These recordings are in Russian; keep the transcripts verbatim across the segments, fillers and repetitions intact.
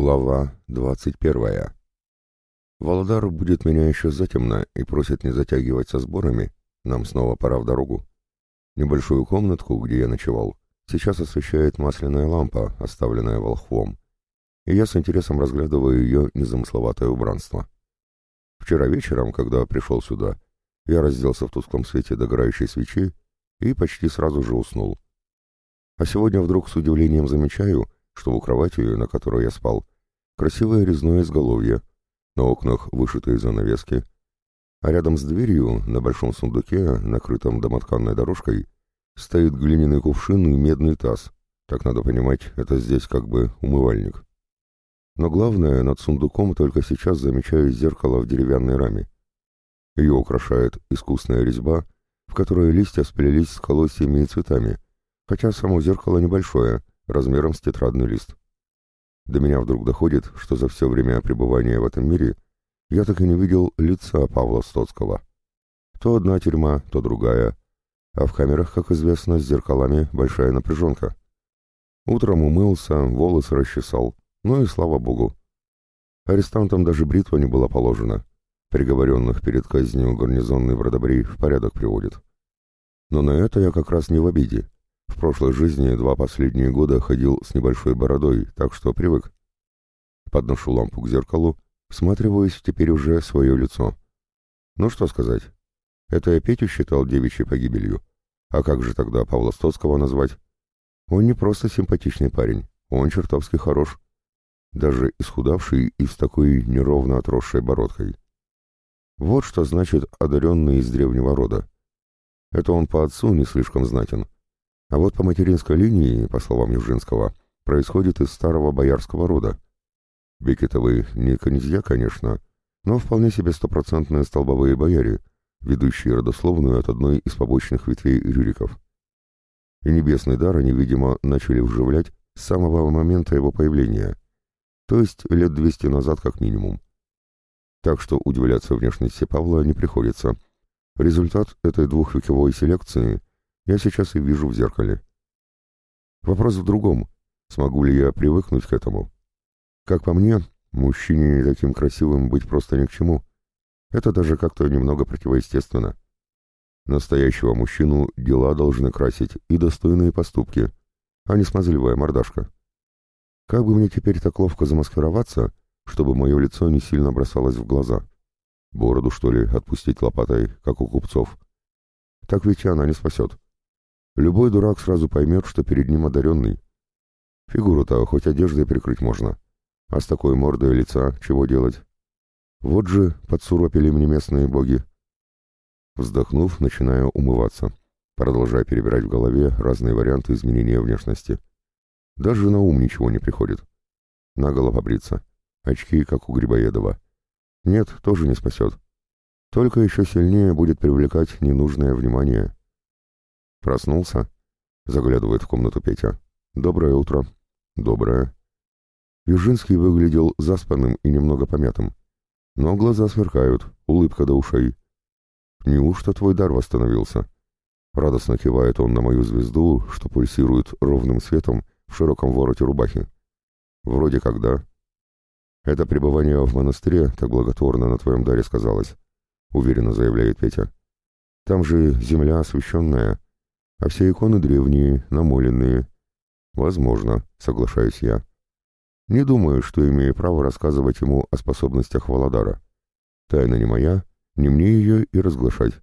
Глава двадцать первая. Володар будет меня еще затемно и просит не затягивать со сборами, нам снова пора в дорогу. Небольшую комнатку, где я ночевал, сейчас освещает масляная лампа, оставленная волхвом, и я с интересом разглядываю ее незамысловатое убранство. Вчера вечером, когда пришел сюда, я разделся в тусклом свете догорающей свечи и почти сразу же уснул. А сегодня вдруг с удивлением замечаю, что у кровати, на которой я спал, красивое резное изголовье, на окнах вышитые занавески, а рядом с дверью, на большом сундуке, накрытом домотканной дорожкой, стоит глиняный кувшин и медный таз. Так надо понимать, это здесь как бы умывальник. Но главное, над сундуком только сейчас замечаю зеркало в деревянной раме. Ее украшает искусная резьба, в которой листья сплелись с колосьями и цветами, хотя само зеркало небольшое, размером с тетрадный лист. До меня вдруг доходит, что за все время пребывания в этом мире я так и не видел лица Павла Стоцкого. То одна тюрьма, то другая, а в камерах, как известно, с зеркалами большая напряженка. Утром умылся, волосы расчесал, ну и слава богу. Арестантам даже бритва не была положена. Приговоренных перед казнью гарнизонный Бродобрей в порядок приводит. Но на это я как раз не в обиде. В прошлой жизни два последние года ходил с небольшой бородой, так что привык. Подношу лампу к зеркалу, всматриваюсь в теперь уже свое лицо. Ну что сказать, это я Петю считал девичьей погибелью. А как же тогда Павла Стоцкого назвать? Он не просто симпатичный парень, он чертовски хорош. Даже исхудавший и с такой неровно отросшей бородкой. Вот что значит одаренный из древнего рода. Это он по отцу не слишком знатен. А вот по материнской линии, по словам Южинского, происходит из старого боярского рода. Бекетовы не князья, конечно, но вполне себе стопроцентные столбовые бояре, ведущие родословную от одной из побочных ветвей Рюриков. И небесный дар они, видимо, начали вживлять с самого момента его появления, то есть лет двести назад как минимум. Так что удивляться внешности Павла не приходится. Результат этой двухвековой селекции я сейчас и вижу в зеркале. Вопрос в другом. Смогу ли я привыкнуть к этому? Как по мне, мужчине таким красивым быть просто ни к чему. Это даже как-то немного противоестественно. Настоящего мужчину дела должны красить и достойные поступки, а не смазливая мордашка. Как бы мне теперь так ловко замаскироваться, чтобы мое лицо не сильно бросалось в глаза? Бороду, что ли, отпустить лопатой, как у купцов? Так ведь она не спасет. Любой дурак сразу поймет, что перед ним одаренный. Фигуру-то хоть одеждой прикрыть можно. А с такой мордой лица чего делать? Вот же подсуропили мне местные боги. Вздохнув, начинаю умываться, продолжая перебирать в голове разные варианты изменения внешности. Даже на ум ничего не приходит. Наголо побриться. Очки, как у Грибоедова. Нет, тоже не спасет. Только еще сильнее будет привлекать ненужное внимание. «Проснулся?» — заглядывает в комнату Петя. «Доброе утро». «Доброе». Южинский выглядел заспанным и немного помятым. Но глаза сверкают, улыбка до ушей. «Неужто твой дар восстановился?» Радостно кивает он на мою звезду, что пульсирует ровным светом в широком вороте рубахи. «Вроде как да». «Это пребывание в монастыре так благотворно на твоем даре сказалось», — уверенно заявляет Петя. «Там же земля освященная, а все иконы древние, намоленные». «Возможно», — соглашаюсь я. «Не думаю, что имею право рассказывать ему о способностях Володара. Тайна не моя, не мне ее и разглашать».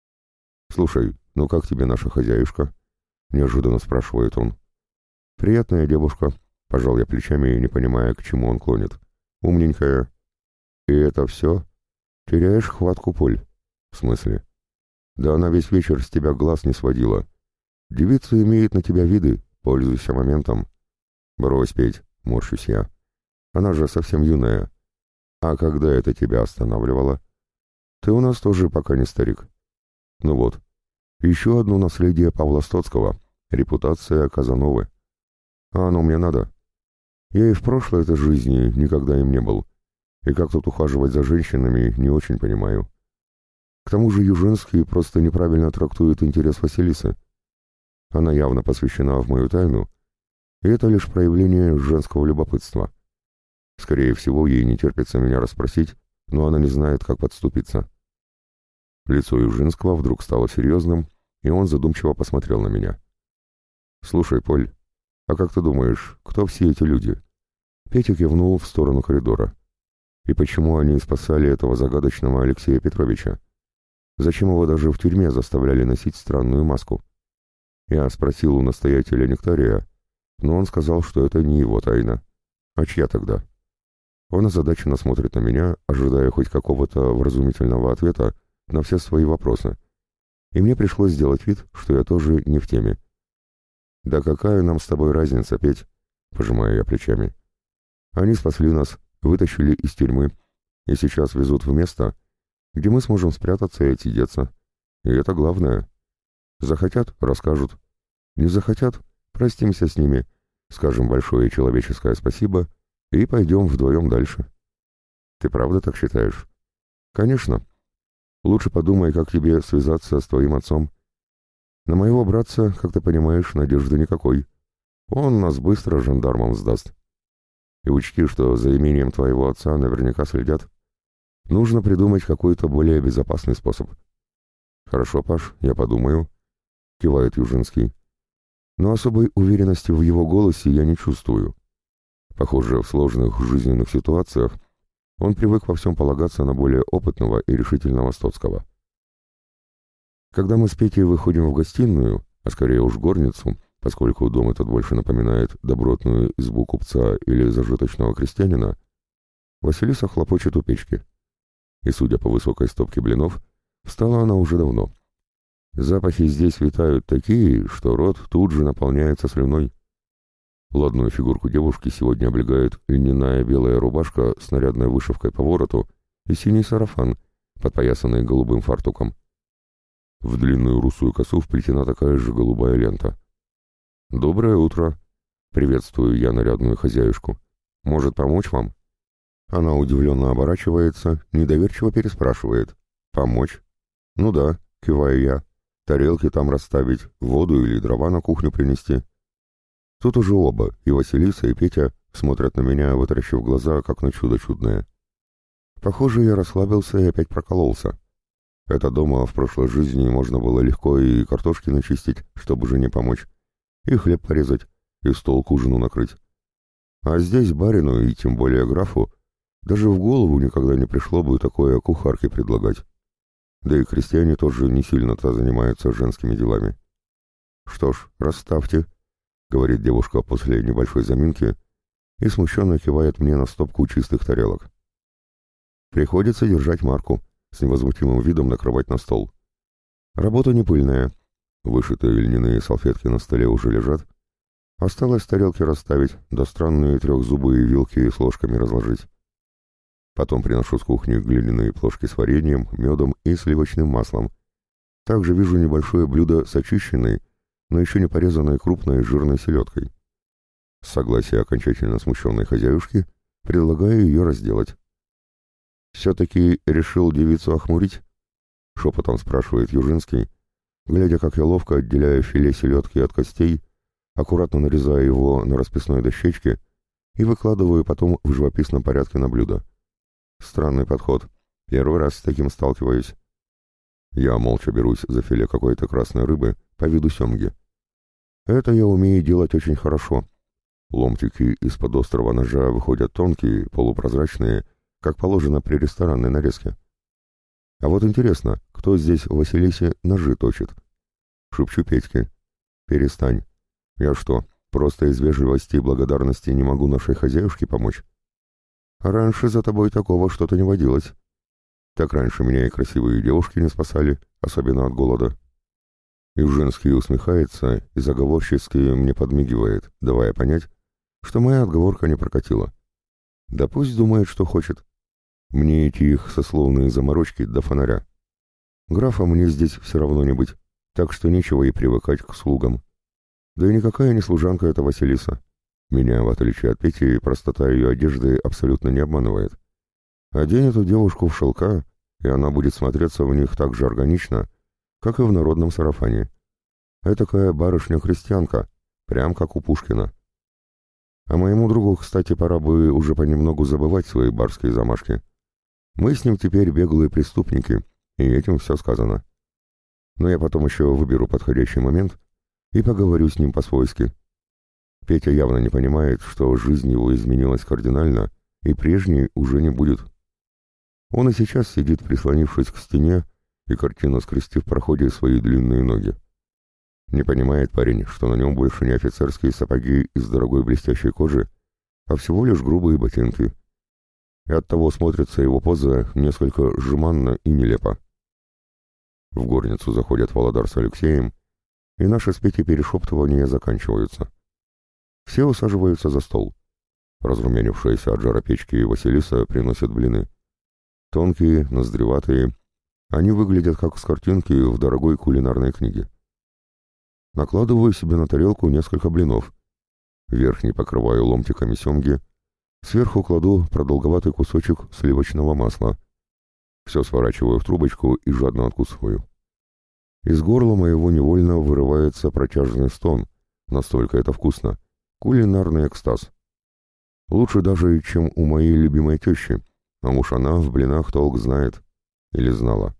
«Слушай, ну как тебе наша хозяюшка?» — неожиданно спрашивает он. «Приятная девушка», — пожал я плечами, не понимая, к чему он клонит. «Умненькая». «И это все? Теряешь хватку, Поль?» «В смысле?» «Да она весь вечер с тебя глаз не сводила. Девица имеет на тебя виды, пользуйся моментом». «Брось, Петь», — морщусь я. «Она же совсем юная. А когда это тебя останавливало? Ты у нас тоже пока не старик». «Ну вот, еще одно наследие Павла Стоцкого, репутация Казановы. А оно мне надо. Я и в прошлой этой жизни никогда им не был, и как тут ухаживать за женщинами, не очень понимаю. К тому же Южинский просто неправильно трактует интерес Василисы. Она явно посвящена в мою тайну, и это лишь проявление женского любопытства. Скорее всего, ей не терпится меня расспросить, но она не знает, как подступиться. Лицо Южинского вдруг стало серьезным, и он задумчиво посмотрел на меня. «Слушай, Поль, а как ты думаешь, кто все эти люди?» Петя кивнул в сторону коридора. «И почему они спасали этого загадочного Алексея Петровича? Зачем его даже в тюрьме заставляли носить странную маску?» Я спросил у настоятеля нектария, но он сказал, что это не его тайна. А чья тогда? Он озадаченно смотрит на меня, ожидая хоть какого-то вразумительного ответа на все свои вопросы. И мне пришлось сделать вид, что я тоже не в теме. «Да какая нам с тобой разница, Петь?» — пожимаю я плечами. «Они спасли нас, вытащили из тюрьмы, и сейчас везут в место, где мы сможем спрятаться и отсидеться. И это главное. Захотят — расскажут. Не захотят — простимся с ними, скажем большое человеческое спасибо и пойдем вдвоем дальше». «Ты правда так считаешь?» «Конечно. Лучше подумай, как тебе связаться с твоим отцом. На моего братца, как ты понимаешь, надежды никакой. Он нас быстро жандармам сдаст. И учти, что за имением твоего отца наверняка следят. Нужно придумать какой-то более безопасный способ». «Хорошо, Паш, я подумаю», — кивает Южинский. Но особой уверенности в его голосе я не чувствую. Похоже, в сложных жизненных ситуациях он привык во всем полагаться на более опытного и решительного Стоцкого. Когда мы с Петей выходим в гостиную, а скорее уж горницу, поскольку дом этот больше напоминает добротную избу купца или зажиточного крестьянина, Василиса хлопочет у печки. И, судя по высокой стопке блинов, встала она уже давно. Запахи здесь витают такие, что рот тут же наполняется слюной. Ладную фигурку девушки сегодня облегает льняная белая рубашка с нарядной вышивкой по вороту и синий сарафан, подпоясанный голубым фартуком. В длинную русую косу вплетена такая же голубая лента. «Доброе утро!» — приветствую я нарядную хозяюшку. «Может, помочь вам?» Она удивленно оборачивается, недоверчиво переспрашивает. «Помочь?» «Ну да», — киваю я. «Тарелки там расставить, воду или дрова на кухню принести». Тут уже оба, и Василиса, и Петя, смотрят на меня, вытаращив глаза, как на чудо чудное. Похоже, я расслабился и опять прокололся. Это дома в прошлой жизни можно было легко и картошки начистить, чтобы жене помочь, и хлеб порезать, и стол к ужину накрыть. А здесь барину, и тем более графу, даже в голову никогда не пришло бы такое кухарке предлагать. Да и крестьяне тоже не сильно-то занимаются женскими делами. «Что ж, расставьте», — говорит девушка после небольшой заминки и смущенно кивает мне на стопку чистых тарелок. Приходится держать марку, с невозмутимым видом накрывать на стол. Работа не пыльная. Вышитые льняные салфетки на столе уже лежат. Осталось тарелки расставить, да странные трехзубые вилки с ложками разложить. Потом приношу с кухни глиняные плошки с вареньем, медом и сливочным маслом. Также вижу небольшое блюдо с очищенной, но еще не порезанной крупной жирной селедкой. С согласия окончательно смущенной хозяюшки предлагаю ее разделать. «Все-таки решил девицу охмурить?» — шепотом спрашивает Южинский, глядя, как я ловко отделяю филе селедки от костей, аккуратно нарезаю его на расписной дощечке и выкладываю потом в живописном порядке на блюдо. Странный подход. Первый раз с таким сталкиваюсь. Я молча берусь за филе какой-то красной рыбы по виду семги. Это я умею делать очень хорошо. Ломтики из-под острого ножа выходят тонкие, полупрозрачные, как положено при ресторанной нарезке. А вот интересно, кто здесь в Василисе ножи точит? Шепчу Петьке. «Перестань. Я что, просто из вежливости и благодарности не могу нашей хозяюшке помочь? Раньше за тобой такого что-то не водилось. Так раньше меня и красивые девушки не спасали, особенно от голода». Южинский усмехается и заговорчески мне подмигивает, давая понять, что моя отговорка не прокатила. Да пусть думает, что хочет. Мне эти их сословные заморочки до фонаря. Графа мне здесь все равно не быть, так что нечего и привыкать к слугам. Да и никакая не служанка эта Василиса. Меня, в отличие от Пети, простота ее одежды абсолютно не обманывает. Одень эту девушку в шелка, и она будет смотреться в них так же органично, как и в народном сарафане. Этакая барышня-крестьянка, прям как у Пушкина. А моему другу, кстати, пора бы уже понемногу забывать свои барские замашки. Мы с ним теперь беглые преступники, и этим все сказано. Но я потом еще выберу подходящий момент и поговорю с ним по-свойски. Петя явно не понимает, что жизнь его изменилась кардинально, и прежней уже не будет. Он и сейчас сидит, прислонившись к стене, и картинно скрестив в проходе свои длинные ноги. Не понимает парень, что на нем больше не офицерские сапоги из дорогой блестящей кожи, а всего лишь грубые ботинки. И оттого смотрится его поза несколько жеманно и нелепо. В горницу заходят Володар с Алексеем, и наши с Петей перешептывания заканчиваются. Все усаживаются за стол. Разрумянившаяся от жара печки Василиса приносит блины. Тонкие, ноздреватые, они выглядят как с картинки в дорогой кулинарной книге. Накладываю себе на тарелку несколько блинов. Верхний покрываю ломтиками семги, сверху кладу продолговатый кусочек сливочного масла. Все сворачиваю в трубочку и жадно откусываю. Из горла моего невольно вырывается протяжный стон, настолько это вкусно. Кулинарный экстаз. Лучше даже, чем у моей любимой тещи, а уж она в блинах толк знает. Или знала.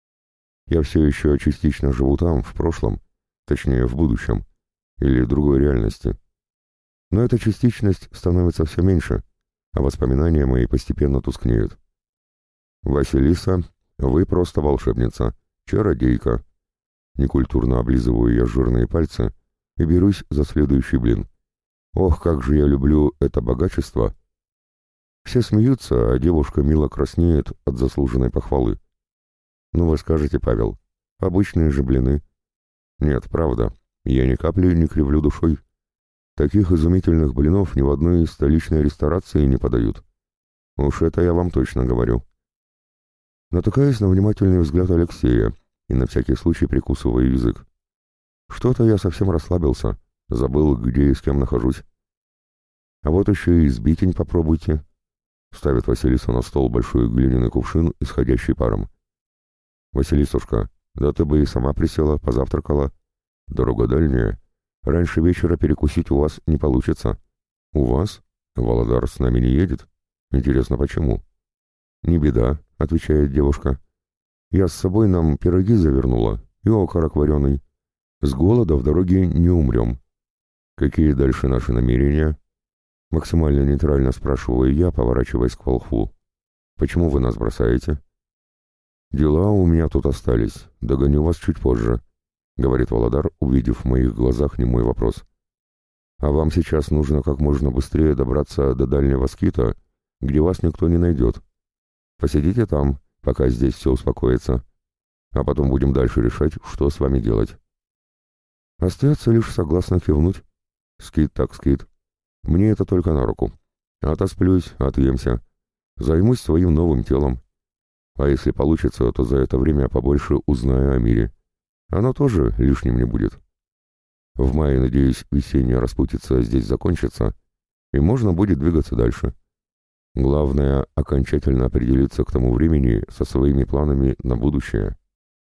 Я все еще частично живу там, в прошлом, точнее, в будущем, или другой реальности. Но эта частичность становится все меньше, а воспоминания мои постепенно тускнеют. «Василиса, вы просто волшебница, чародейка». Некультурно облизываю я жирные пальцы и берусь за следующий блин. Ох, как же я люблю это богачество! Все смеются, а девушка мило краснеет от заслуженной похвалы. Ну вы скажете, Павел, обычные же блины. Нет, правда, я ни капли не кривлю душой. Таких изумительных блинов ни в одной из столичной ресторации не подают. Уж это я вам точно говорю. Натыкаюсь на внимательный взгляд Алексея и на всякий случай прикусываю язык. Что-то я совсем расслабился. Забыл, где и с кем нахожусь. А вот еще и сбитень попробуйте. Ставит Василиса на стол большой глиняный кувшин, исходящий паром. Василисушка, да ты бы и сама присела, позавтракала. Дорога дальняя. Раньше вечера перекусить у вас не получится. У вас? Володар с нами не едет? Интересно, почему? Не беда, отвечает девушка. Я с собой нам пироги завернула и окорок вареный. С голода в дороге не умрем. Какие дальше наши намерения? Максимально нейтрально спрашиваю я, поворачиваясь к волхву. Почему вы нас бросаете? Дела у меня тут остались. Догоню вас чуть позже, говорит Володар, увидев в моих глазах немой вопрос. А вам сейчас нужно как можно быстрее добраться до дальнего скита, где вас никто не найдет. Посидите там, пока здесь все успокоится, а потом будем дальше решать, что с вами делать. Остается лишь согласно кивнуть. Скит так скит. Мне это только на руку. Отосплюсь, отъемся. Займусь своим новым телом. А если получится, то за это время побольше узнаю о мире. Оно тоже лишним не будет. В мае, надеюсь, весенняя распутица здесь закончится, и можно будет двигаться дальше. Главное — окончательно определиться к тому времени со своими планами на будущее.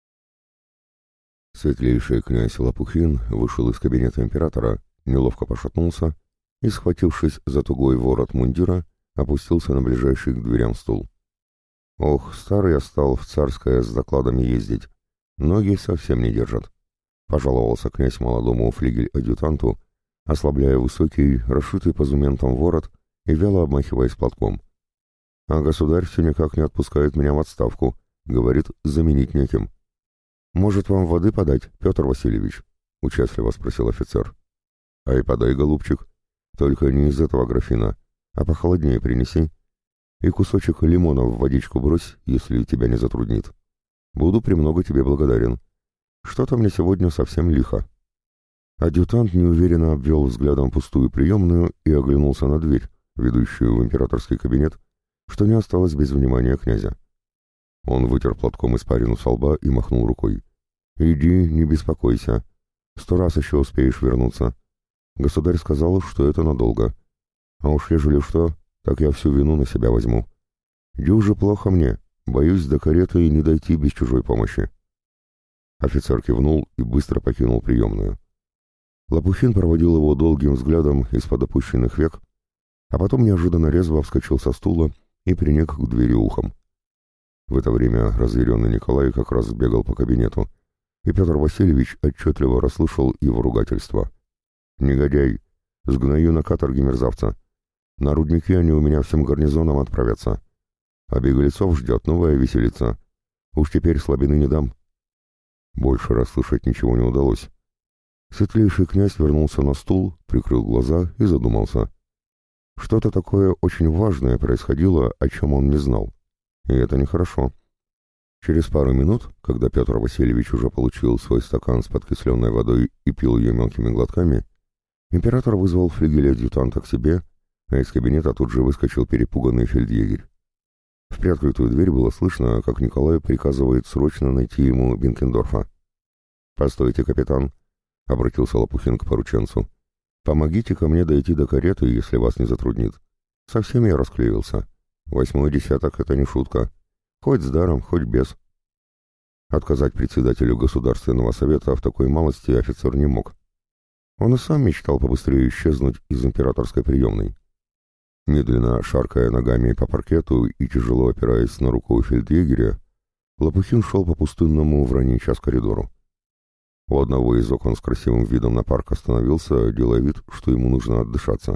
Светлейший князь Лопухин вышел из кабинета императора, неловко пошатнулся и, схватившись за тугой ворот мундира, опустился на ближайший к дверям стул. Ох, старый я стал в царское с докладами ездить, ноги совсем не держат, пожаловался князь молодому флигель-адъютанту, ослабляя высокий, расшитый позументом ворот и вяло обмахиваясь платком. А государь все никак не отпускает меня в отставку, говорит, заменить неким. «Может, вам воды подать, Петр Васильевич?» — участливо спросил офицер. «Ай, подай, голубчик, только не из этого графина, а похолоднее принеси. И кусочек лимона в водичку брось, если тебя не затруднит. Буду премного тебе благодарен. Что-то мне сегодня совсем лихо». Адъютант неуверенно обвел взглядом пустую приемную и оглянулся на дверь, ведущую в императорский кабинет, что не осталось без внимания князя. Он вытер платком испарину со лба и махнул рукой. «Иди, не беспокойся. Сто раз еще успеешь вернуться. Государь сказал, что это надолго. А уж ежели что, так я всю вину на себя возьму. Дюже плохо мне, боюсь до кареты не дойти без чужой помощи». Офицер кивнул и быстро покинул приемную. Лопухин проводил его долгим взглядом из-под опущенных век а потом неожиданно резво вскочил со стула и приник к двери ухом. В это время разъяренный Николай как раз бегал по кабинету, и Петр Васильевич отчетливо расслышал его ругательство. «Негодяй! Сгною на каторге мерзавца! На рудники они у меня всем гарнизоном отправятся, а беглецов ждет новая виселица. Уж теперь слабины не дам». Больше расслышать ничего не удалось. Светлейший князь вернулся на стул, прикрыл глаза и задумался. Что-то такое очень важное происходило, о чем он не знал. И это нехорошо. Через пару минут, когда Петр Васильевич уже получил свой стакан с подкисленной водой и пил ее мелкими глотками, император вызвал флигеля-адъютанта к себе, а из кабинета тут же выскочил перепуганный фельдъегерь. В приоткрытую дверь было слышно, как Николай приказывает срочно найти ему Бенкендорфа. «Постойте, капитан», — обратился Лопухин к порученцу. «Помогите ко мне дойти до кареты, если вас не затруднит. Совсем я расклеился. Восьмой десяток — это не шутка. Хоть с даром, хоть без». Отказать председателю Государственного совета в такой малости офицер не мог. Он и сам мечтал побыстрее исчезнуть из императорской приемной. Медленно шаркая ногами по паркету и тяжело опираясь на руку фельдъегеря, Лопухин шел по пустынному в ранний час коридору. У одного из окон с красивым видом на парк остановился, делая вид, что ему нужно отдышаться.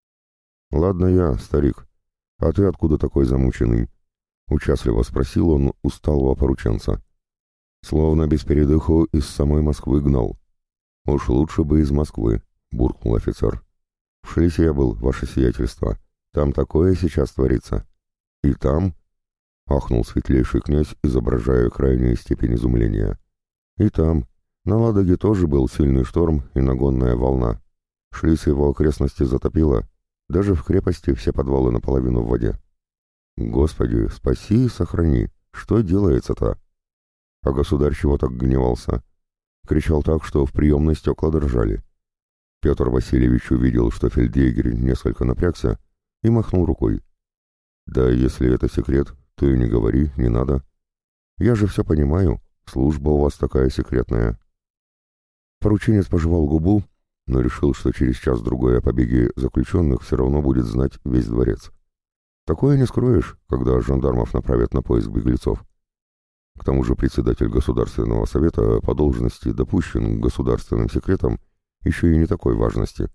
«Ладно я, старик, а ты откуда такой замученный?» — участливо спросил он усталого порученца. «Словно без передыху из самой Москвы гнал». «Уж лучше бы из Москвы», — буркнул офицер. «В Шлисе я был, ваше сиятельство. Там такое сейчас творится». «И там?» — ахнул светлейший князь, изображая крайнюю степень изумления. «И там. На Ладоге тоже был сильный шторм и нагонная волна. Шлис его окрестности затопило. Даже в крепости все подвалы наполовину в воде». «Господи, спаси и сохрани! Что делается-то?» А государь чего так гневался? Кричал так, что в приемной стекла дрожали. Петр Васильевич увидел, что фельдъегерь несколько напрягся, и махнул рукой. «Да если это секрет, то и не говори, не надо. Я же все понимаю, служба у вас такая секретная». Порученец пожевал губу, но решил, что через час-другой о побеге заключенных все равно будет знать весь дворец. Такое не скроешь, когда жандармов направят на поиск беглецов. К тому же председатель Государственного совета по должности допущен к государственным секретам еще и не такой важности.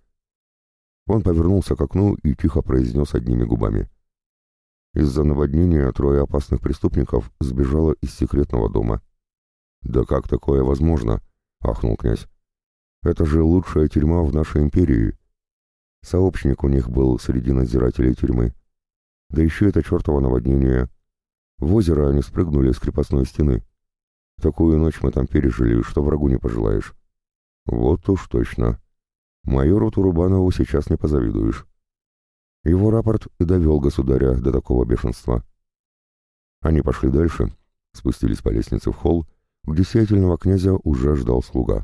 Он повернулся к окну и тихо произнес одними губами. Из-за наводнения трое опасных преступников сбежало из секретного дома. «Да как такое возможно?» — ахнул князь. «Это же лучшая тюрьма в нашей империи». Сообщник у них был среди надзирателей тюрьмы. Да еще это чертово наводнение. В озеро они спрыгнули с крепостной стены. Такую ночь мы там пережили, что врагу не пожелаешь. Вот уж точно. Майору Турубанову сейчас не позавидуешь. Его рапорт и довел государя до такого бешенства. Они пошли дальше, спустились по лестнице в холл, где сиятельного князя уже ждал слуга.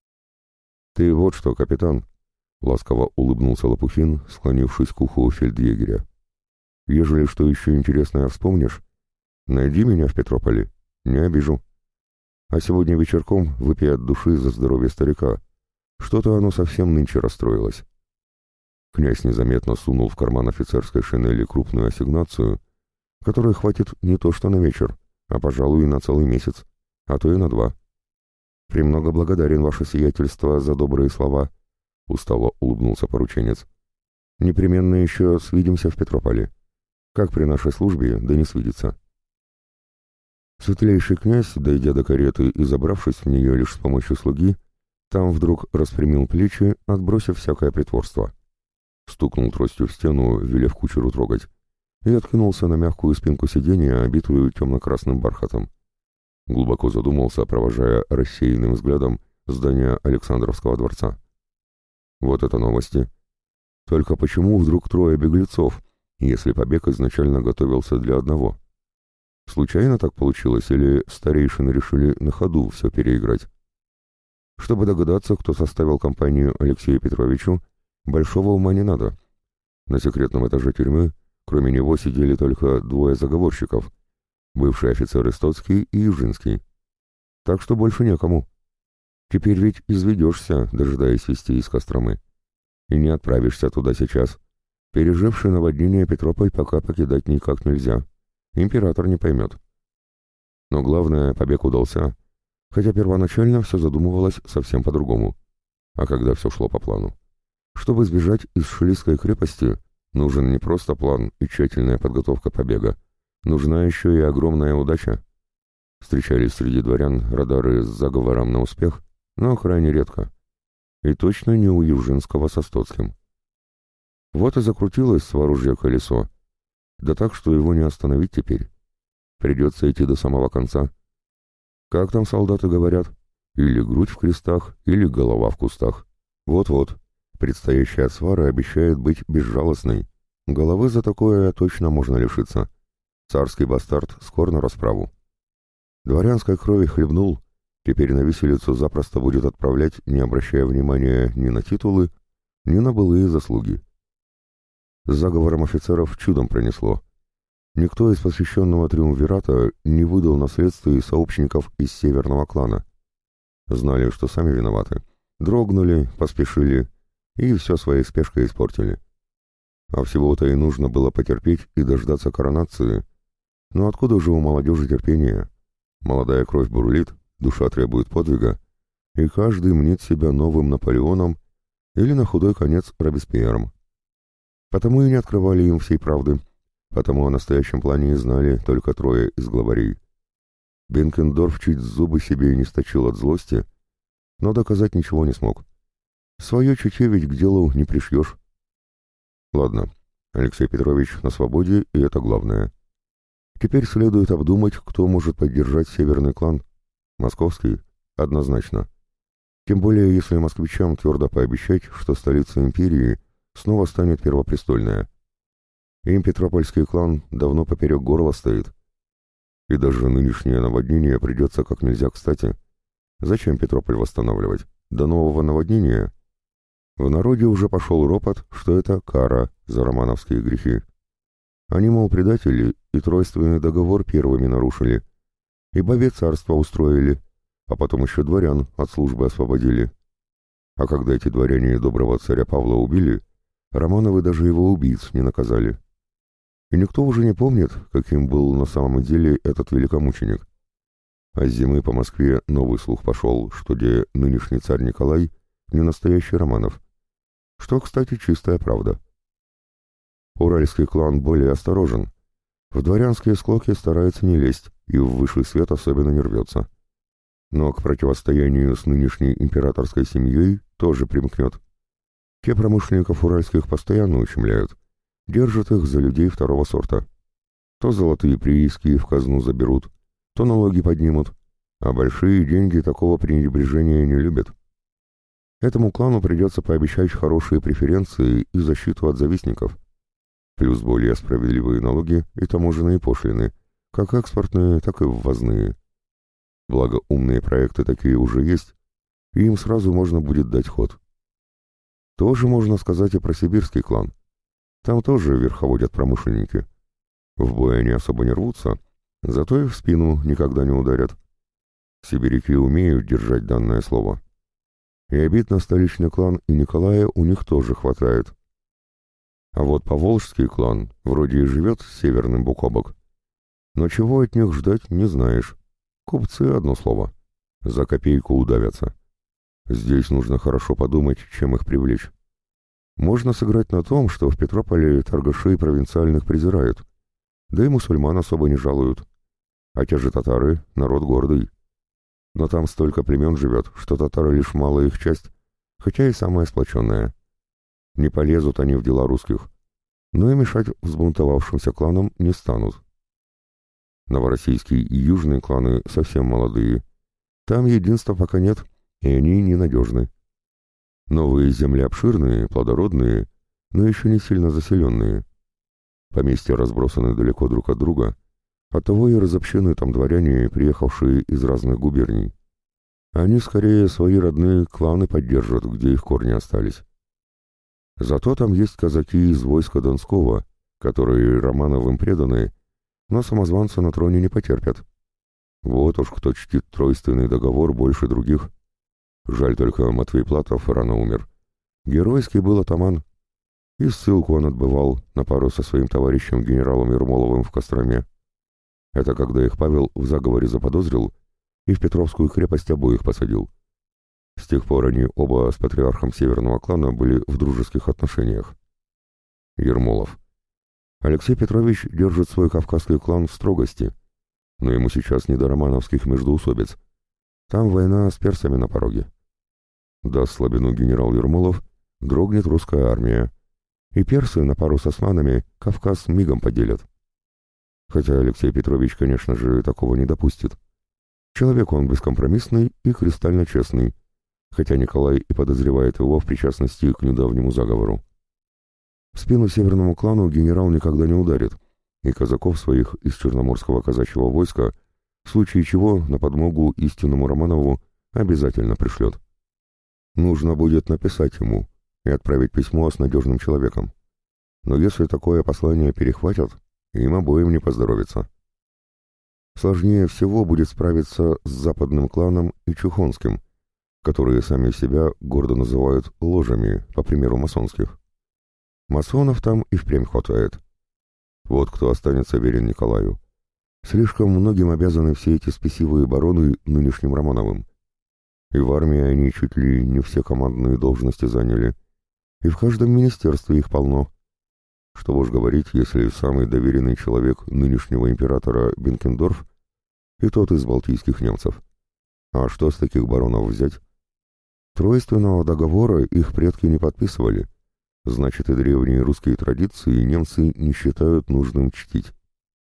«Ты вот что, капитан!» — ласково улыбнулся Лопухин, склонившись к уху фельдъегеря. «Ежели что еще интересное вспомнишь, найди меня в Петрополе, не обижу. А сегодня вечерком выпей от души за здоровье старика. Что-то оно совсем нынче расстроилось». Князь незаметно сунул в карман офицерской шинели крупную ассигнацию, которой хватит не то что на вечер, а, пожалуй, и на целый месяц, а то и на два. «Премного благодарен, ваше сиятельство, за добрые слова», — устало улыбнулся порученец. «Непременно еще свидимся в Петрополе. Как при нашей службе, да не свидится». Светлейший князь, дойдя до кареты и забравшись в нее лишь с помощью слуги, там вдруг распрямил плечи, отбросив всякое притворство. Стукнул тростью в стену, велев кучеру трогать, и откинулся на мягкую спинку сиденья, обитую темно-красным бархатом. Глубоко задумался, провожая рассеянным взглядом здание Александровского дворца. Вот это новости. Только почему вдруг трое беглецов, если побег изначально готовился для одного? Случайно так получилось, или старейшины решили на ходу все переиграть? Чтобы догадаться, кто составил компанию Алексею Петровичу, большого ума не надо. На секретном этаже тюрьмы, кроме него, сидели только двое заговорщиков, бывший офицер Истоцкий и Южинский. Так что больше некому. Теперь ведь изведешься, дожидаясь вестей из Костромы. И не отправишься туда сейчас. Переживший наводнение Петрополь пока покидать никак нельзя. Император не поймет. Но главное, побег удался, хотя первоначально все задумывалось совсем по-другому. А когда все шло по плану? Чтобы сбежать из Шлисской крепости, нужен не просто план и тщательная подготовка побега, нужна еще и огромная удача. Встречались среди дворян радары с заговором на успех, но крайне редко. И точно не у Южинского со Стоцким. Вот и закрутилось с вооружья колесо, да так, что его не остановить теперь. Придется идти до самого конца. Как там солдаты говорят? Или грудь в крестах, или голова в кустах. Вот-вот. Предстоящая свара обещает быть безжалостной. Головы за такое точно можно лишиться. Царский бастард скоро на расправу. Дворянской крови хлебнул, теперь на виселицу запросто будет отправлять, не обращая внимания ни на титулы, ни на былые заслуги. С заговором офицеров чудом пронесло. Никто из посвященного триумвирата не выдал наследство и сообщников из северного клана. Знали, что сами виноваты. Дрогнули, поспешили и все своей спешкой испортили. А всего-то и нужно было потерпеть и дождаться коронации. Но откуда же у молодежи терпение? Молодая кровь бурлит, душа требует подвига, и каждый мнит себя новым Наполеоном или на худой конец Робеспьером. Потому и не открывали им всей правды, потому о настоящем плане и знали только трое из главарей. Бенкендорф чуть зубы себе не сточил от злости, но доказать ничего не смог. Свое чутье ведь к делу не пришьешь. Ладно, Алексей Петрович на свободе, и это главное. Теперь следует обдумать, кто может поддержать северный клан. Московский? Однозначно. Тем более, если москвичам твердо пообещать, что столица империи снова станет первопрестольная. Им Петропольский клан давно поперек горла стоит. И даже нынешнее наводнение придется как нельзя кстати. Зачем Петрополь восстанавливать? До нового наводнения? В народе уже пошел ропот, что это кара за романовские грехи. Они, мол, предатели, и тройственный договор первыми нарушили, и бабе царство устроили, а потом еще дворян от службы освободили. А когда эти дворяне доброго царя Павла убили, Романовы даже его убийц не наказали. И никто уже не помнит, каким был на самом деле этот великомученик. А с зимы по Москве новый слух пошел, что где нынешний царь Николай не настоящий Романов. Что, кстати, чистая правда. Уральский клан более осторожен. В дворянские склоки старается не лезть и в высший свет особенно не рвется. Но к противостоянию с нынешней императорской семьей тоже примкнет. Те промышленников уральских постоянно ущемляют, держат их за людей второго сорта. То золотые прииски в казну заберут, то налоги поднимут, а большие деньги такого пренебрежения не любят. Этому клану придется пообещать хорошие преференции и защиту от завистников, плюс более справедливые налоги и таможенные пошлины, как экспортные, так и ввозные. Благо умные проекты такие уже есть, и им сразу можно будет дать ход. Тоже можно сказать и про сибирский клан. Там тоже верховодят промышленники. В бой они особо не рвутся, зато и в спину никогда не ударят. Сибиряки умеют держать данное слово. И обид на столичный клан и Николая у них тоже хватает. А вот поволжский клан вроде и живет с северным бок о бок. Но чего от них ждать, не знаешь. Купцы — одно слово. За копейку удавятся. Здесь нужно хорошо подумать, чем их привлечь. Можно сыграть на том, что в Петрополе торгашей провинциальных презирают, да и мусульман особо не жалуют. А те же татары — народ гордый. Но там столько племен живет, что татары лишь малая их часть, хотя и самая сплоченная. Не полезут они в дела русских, но и мешать взбунтовавшимся кланам не станут. Новороссийские и южные кланы совсем молодые. Там единства пока нет, и они ненадежны. Новые земли обширные, плодородные, но еще не сильно заселенные. Поместья разбросаны далеко друг от друга, оттого и разобщены там дворяне, приехавшие из разных губерний. Они скорее свои родные кланы поддержат, где их корни остались. Зато там есть казаки из войска Донского, которые Романовым преданы, но самозванца на троне не потерпят. Вот уж кто чтит тройственный договор больше других. Жаль только, Матвей Платов рано умер. Геройский был атаман. И ссылку он отбывал на пару со своим товарищем генералом Ермоловым в Костроме. Это когда их Павел в заговоре заподозрил и в Петровскую крепость обоих посадил. С тех пор они оба с патриархом Северного клана были в дружеских отношениях. Ермолов. Алексей Петрович держит свой кавказский клан в строгости, но ему сейчас не до романовских междоусобиц. Там война с персами на пороге. Даст слабину генерал Ермолов, дрогнет русская армия, и персы на пару с османами Кавказ мигом поделят. Хотя Алексей Петрович, конечно же, такого не допустит. Человек он бескомпромиссный и кристально честный, хотя Николай и подозревает его в причастности к недавнему заговору. В спину северному клану генерал никогда не ударит, и казаков своих из черноморского казачьего войска в случае чего на подмогу истинному Романову обязательно пришлет. Нужно будет написать ему и отправить письмо с надежным человеком. Но если такое послание перехватят, им обоим не поздоровится. Сложнее всего будет справиться с западным кланом и чухонским, которые сами себя гордо называют ложами, по примеру масонских. Масонов там и впрямь хватает. Вот кто останется верен Николаю. Слишком многим обязаны все эти спесивые бароны нынешним Романовым. И в армии они чуть ли не все командные должности заняли, и в каждом министерстве их полно. Что уж говорить, если самый доверенный человек нынешнего императора Бенкендорф и тот из балтийских немцев. А что с таких баронов взять? Тройственного договора их предки не подписывали, значит и древние русские традиции немцы не считают нужным чтить.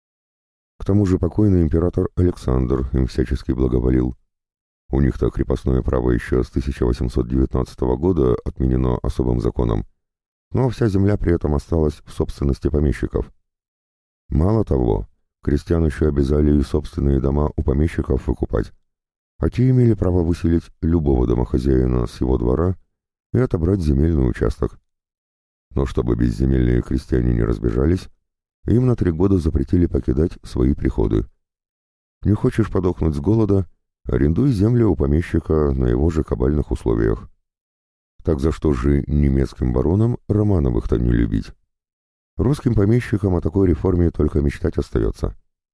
К тому же покойный император Александр им всячески благоволил. У них-то крепостное право еще с тысяча восемьсот девятнадцатого года отменено особым законом, но вся земля при этом осталась в собственности помещиков. Мало того, крестьян еще обязали и собственные дома у помещиков выкупать, а те имели право выселить любого домохозяина с его двора и отобрать земельный участок. Но чтобы безземельные крестьяне не разбежались, им на три года запретили покидать свои приходы. Не хочешь подохнуть с голода — арендуй землю у помещика на его же кабальных условиях. Так за что же немецким баронам Романовых-то не любить? Русским помещикам о такой реформе только мечтать остается.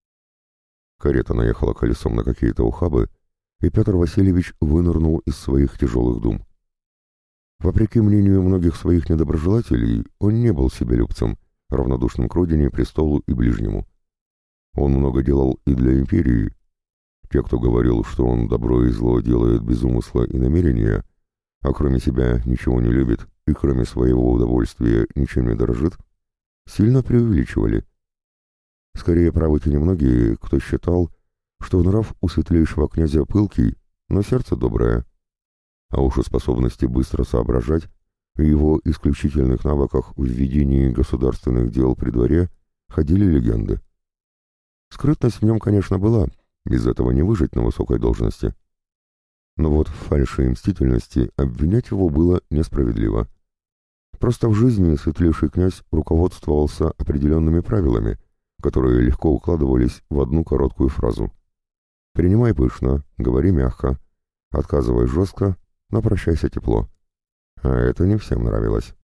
Карета наехала колесом на какие-то ухабы, и Петр Васильевич вынырнул из своих тяжелых дум. Вопреки мнению многих своих недоброжелателей, он не был себелюбцем, равнодушным к родине, престолу и ближнему. Он много делал и для империи. Те, кто говорил, что он добро и зло делает без умысла и намерения, а кроме себя ничего не любит и кроме своего удовольствия ничем не дорожит, сильно преувеличивали. Скорее правы те немногие, кто считал, что нрав у светлейшего князя пылкий, но сердце доброе, а уж о способности быстро соображать и его исключительных навыках в ведении государственных дел при дворе ходили легенды. Скрытность в нем, конечно, была, без этого не выжить на высокой должности. Но вот в фальши и мстительности обвинять его было несправедливо. Просто в жизни светлейший князь руководствовался определенными правилами, которые легко укладывались в одну короткую фразу. «Принимай пышно, говори мягко, отказывай жестко, но прощайся тепло». А это не всем нравилось.